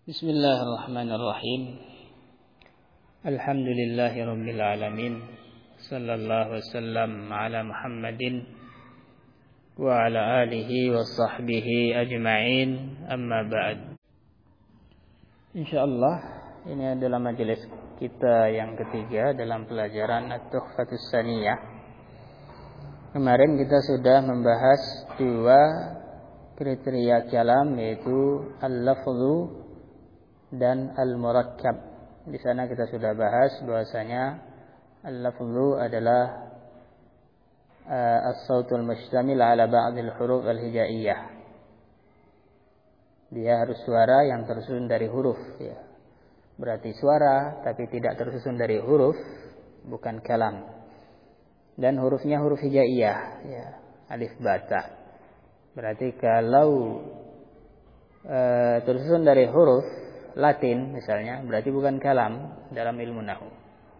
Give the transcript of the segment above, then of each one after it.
Bismillahirrahmanirrahim. Alhamdulillahirabbil alamin. Sallallahu wasallam ala Muhammadin wa ala alihi wa sahbihi ajma'in. Amma ba'd. Insyaallah ini adalah majelis kita yang ketiga dalam pelajaran At-Tuhfatus Tsaniyah. Kemarin kita sudah membahas dua kriteria kalam, yaitu al-lafzu dan al-murakkab. Di sana kita sudah bahas bahwasanya al-lafzu adalah as-sautul mustamil ala ba'dil huruf al-hijaiyah. Dia harus suara yang tersusun dari huruf, ya. Berarti suara tapi tidak tersusun dari huruf, bukan kalam. Dan hurufnya huruf hijaiyah, ya, alif ba ta. Berarti kalau tersusun dari huruf Latin misalnya, berarti bukan kalam dalam ilmu nahwu.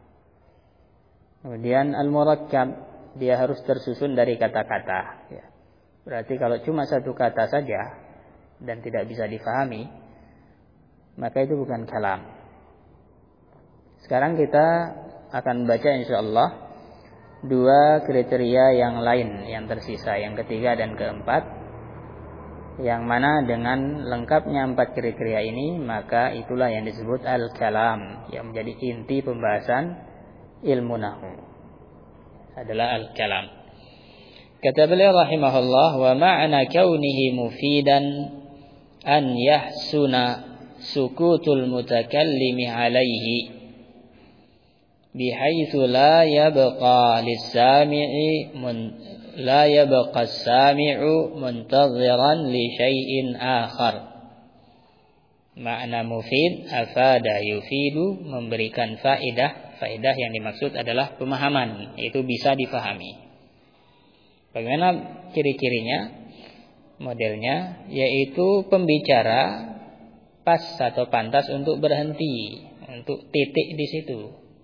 Kemudian al-murakkab, dia harus tersusun dari kata-kata, ya. Berarti kalau cuma satu kata saja dan tidak bisa difahami, maka itu bukan kalam. Sekarang kita akan baca insyaallah dua kriteria yang lain yang tersisa, yang ketiga dan keempat, yang mana dengan lengkapnya empat kriteria ini, maka itulah yang disebut al-kalam, yang menjadi inti pembahasan ilmu nahwu adalah al-kalam. Kata beliau rahimahullah, wa ma'na kaunihi mufidan an yahsuna sukutul mutakallimi alaihi bihaitsu la yabqa lis-sami'i la yabqa as-sami'u muntaziran li syai'in akhar. Makna mufid, afada yufidu, memberikan faedah. Faedah yang dimaksud adalah pemahaman, itu bisa difahami. Bagaimana ciri-cirinya? Modelnya yaitu pembicara pas atau pantas untuk berhenti, untuk titik di situ.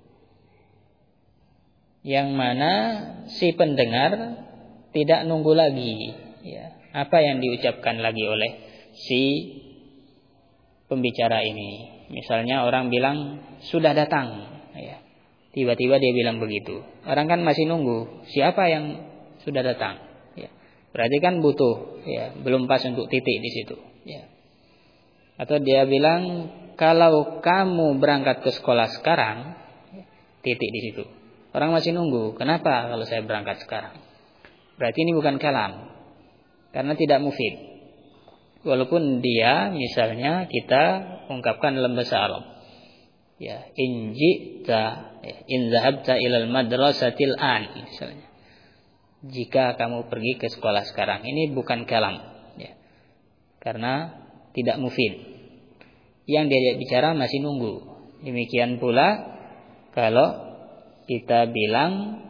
Yang mana si pendengar tidak nunggu lagi, ya, apa yang diucapkan lagi oleh si pembicara ini. Misalnya orang bilang sudah datang, ya, tiba-tiba dia bilang begitu. Orang kan masih nunggu siapa yang sudah datang, ya. Berarti kan butuh, ya, belum pas untuk titik di situ, ya. Atau dia bilang kalau kamu berangkat ke sekolah sekarang, titik di situ. Orang masih nunggu. Kenapa kalau saya berangkat sekarang? Berarti ini bukan kalam, karena tidak mufid. Walaupun dia misalnya kita ungkapkan dalam bahasa Arab, ya, in zahabta ilal madrasatil an, misalnya, jika kamu pergi ke sekolah sekarang, ini bukan kalam, ya, karena tidak mufid. Yang dia bicara masih nunggu. Demikian pula kalau kita bilang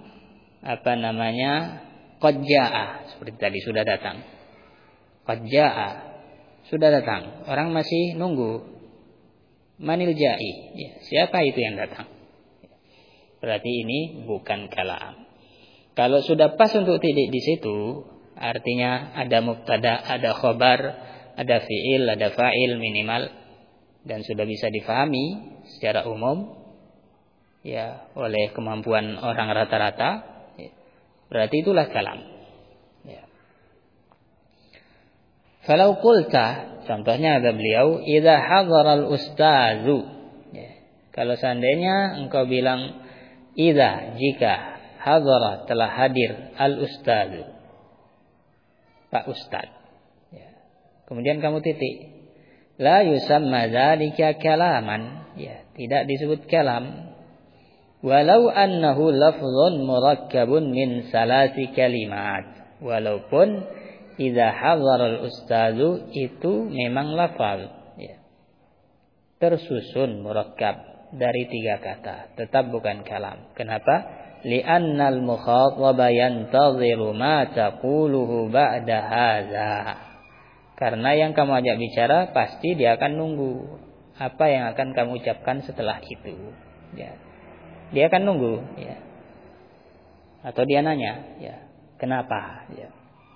qad jaa, seperti tadi, sudah datang. Qad jaa, sudah datang. Orang masih nunggu. Manil ja'i, ya, siapa itu yang datang? Berarti ini bukan kalam. Kalau sudah pas untuk titik di situ, artinya ada mubtada, ada khobar, ada fi'il, ada fa'il minimal, dan sudah bisa difahami secara umum, ya, oleh kemampuan orang rata-rata, ya, berarti itulah kalam, ya. Falau qulta, contohnya ada beliau, idza hadara al-ustazu, ya, kalau seandainya engkau bilang jika hadara, telah hadir, al-ustazu, Pak Ustaz, ya, kemudian kamu titik, la yusamma dzalika kalaman, ya, tidak disebut kalam. Walau annahu lafzun murakkabun min salasi kalimat. Walaupun idza hadhara al-ustazu itu memang lafaz, ya, tersusun murakkab dari 3 kata, tetap bukan kalam. Kenapa? Li'annal mukhataba yantaziru ma taquluhu ba'da hadza. Karena yang kamu ajak bicara pasti dia akan nunggu apa yang akan kamu ucapkan setelah itu, ya. Dia akan nunggu, ya. Atau dia nanya, ya, kenapa, ya.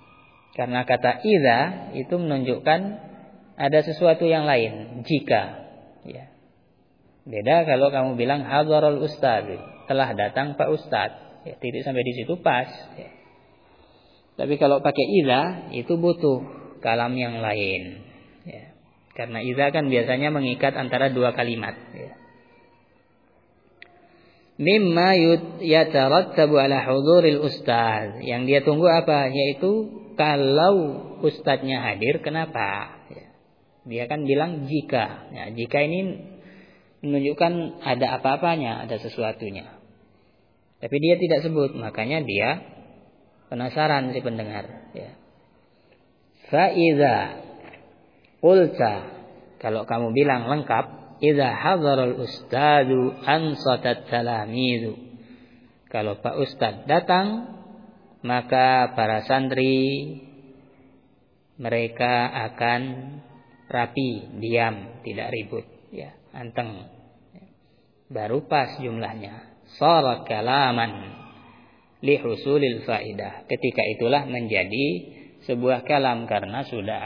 Karena kata idza itu menunjukkan ada sesuatu yang lain, jika. Ya. Beda kalau kamu bilang hadaral ustaz, telah datang Pak Ustaz. Ya, titik sampai di situ pas. Ya. Tapi kalau pakai idza itu butuh kalam yang lain. Ya. Karena idza kan biasanya mengikat antara dua kalimat. Ya. Mimma yatarattabu ala huduril ustaz. Yang dia tunggu apa? Yaitu kalau ustadznya hadir, kenapa? Ya. Dia kan bilang jika. Ya, jika ini menunjukkan ada apa-apanya, ada sesuatunya. Tapi dia tidak sebut, makanya dia penasaran si pendengar. Ya. Fa'idha qulta, kalau kamu bilang lengkap, idza hadaral ustadu ansatat talamizu. Kalau Pak Ustadz datang, maka para santri mereka akan rapi, diam, tidak ribut, ya, anteng. Baru pas jumlahnya. Shara kalaman li husulil faidah. Ketika itulah menjadi sebuah kalam karena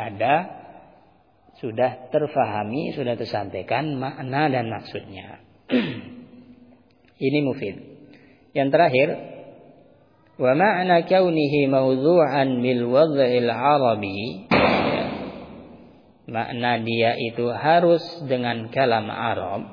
sudah terfahami, sudah tersampaikan makna dan maksudnya. Ini mufid. Yang terakhir, wa ma'na kaunihi mawdhu'an bil wad'il arabi. Makna dia itu harus dengan kalam Arab.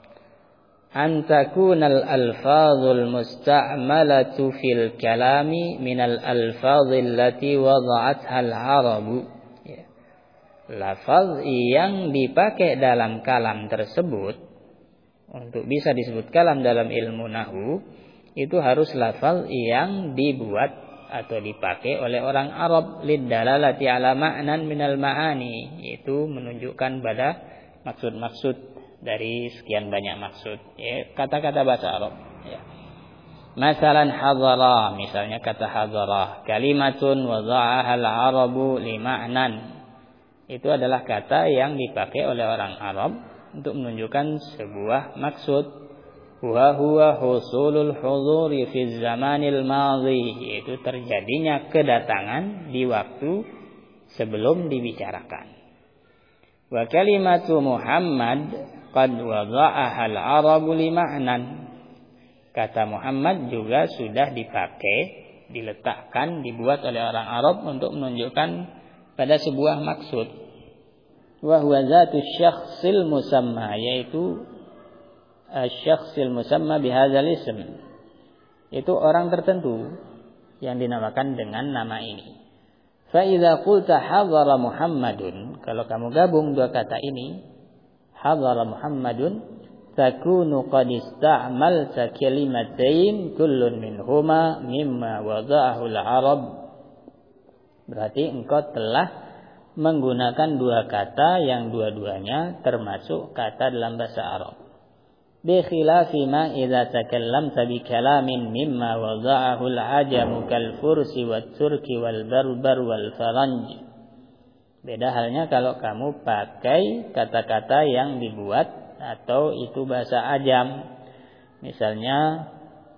Antakunal alfazul musta'malatu fil kalami minal alfazil lati wada'atha al-arabu. Ya. Lafaz yang dipakai dalam kalam tersebut untuk bisa disebut kalam dalam ilmu nahwu itu harus lafaz yang dibuat atau dipakai oleh orang Arab lidalalati ala ma'nan minal ma'ani, itu menunjukkan pada maksud-maksud dari sekian banyak maksud, ya, kata-kata bahasa Arab, ya. Masalan hadara, misalnya kata hadara, kalimatun wada'aha al-arabu li ma'nan. Itu adalah kata yang dipakai oleh orang Arab untuk menunjukkan sebuah maksud. Wa huwa husulul huduri fi zamanil madhi, yaitu terjadinya kedatangan di waktu sebelum dibicarakan. Wa kalimatu Muhammad qad wada'aha al-arabu li ma'nan. Kata Muhammad juga sudah dipakai, diletakkan, dibuat oleh orang Arab untuk menunjukkan pada sebuah maksud. Wa huwa zatu syakhsil musamma, yaitu syakhsil musamma bihadzal ism. Itu orang tertentu yang dinamakan dengan nama ini. Fa idza qulta hadara Muhammadun, kalau kamu gabung dua kata ini, hadara Muhammadun, takunu qad ista'malta kalimatain kullun minhuma mimma wada'ahu al-arab. Berarti engkau telah menggunakan dua kata yang dua-duanya termasuk kata dalam bahasa Arab. Bi khilafi ma idza takallamta bi kalamin mimma wada'ahu al-ajamu kal fursi wat turki wal barbar wal faranj. Beda halnya kalau kamu pakai kata-kata yang dibuat atau itu bahasa ajam. Misalnya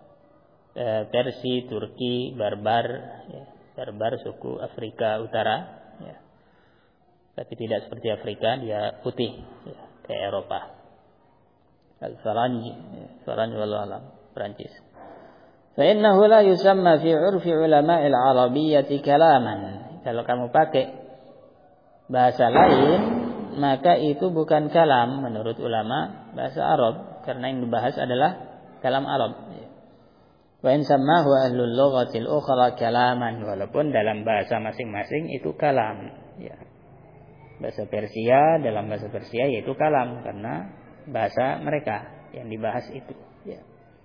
Persia, Turki, Barbar, ya. Barbar suku Afrika Utara, ya. Tapi tidak seperti Afrika, dia putih, ya, kayak Eropa. Al-Faranj, Faranj wallahu alam, Perancis. Fa innahu la yusamma fi 'urfi ulama'il arabiyyati kalaman. Kalau kamu pakai bahasa lain, maka itu bukan kalam menurut ulama bahasa Arab, karena yang dibahas adalah kalam Arab. Wa in sammahu ahlul lughatil ukhra kalaman, walaupun dalam bahasa masing-masing itu kalam, ya. Bahasa Persia, dalam bahasa Persia yaitu kalam karena bahasa mereka yang dibahas itu, ya.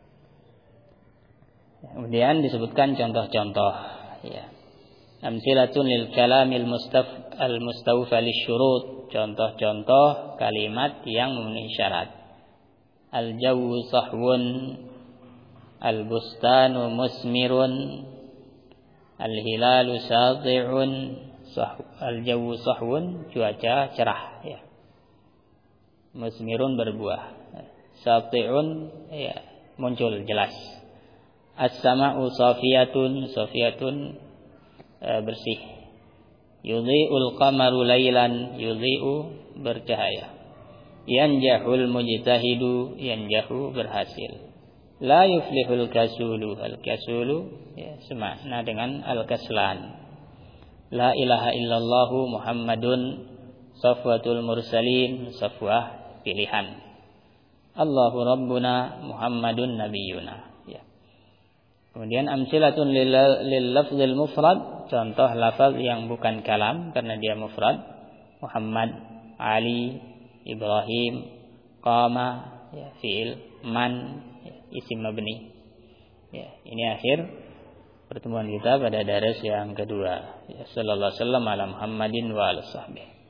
Kemudian disebutkan contoh-contoh, ya. Amsilatun lil kalamil mustawfa lisyurut, contoh-contoh kalimat yang memenuhi syarat. Al-jawu sahwun, al-bustanu musmirun, al-hilalu sati'un. Al-jawu sahwun, cuaca cerah, ya. Musmirun berbuah, sati'un, ya, muncul jelas. As-sama'u safiyatun, safiyatun, bersih. Yudhi'ul qamaru lailan, yudhi'u bercahaya. Yanjahul mujtahidu, yanjahu berhasil. La yuflihul kasulu, al-kasulu ya, semakna dengan al-kaslan. La ilaha illallahu Muhammadun safwatul mursalin, safwah pilihan. Allahu rabbuna Muhammadun nabiyuna ya. Kemudian amsilatun lil lafzil mufrad, contoh lafaz yang bukan kalam karena dia mufrad. Muhammad, Ali, Ibrahim, qama ya, fi'il, man ya, isim mabni. Ya, ini akhir pertemuan kita pada daras yang kedua. Ya, sallallahu alaihi wasallam ala Muhammadin wa alihi.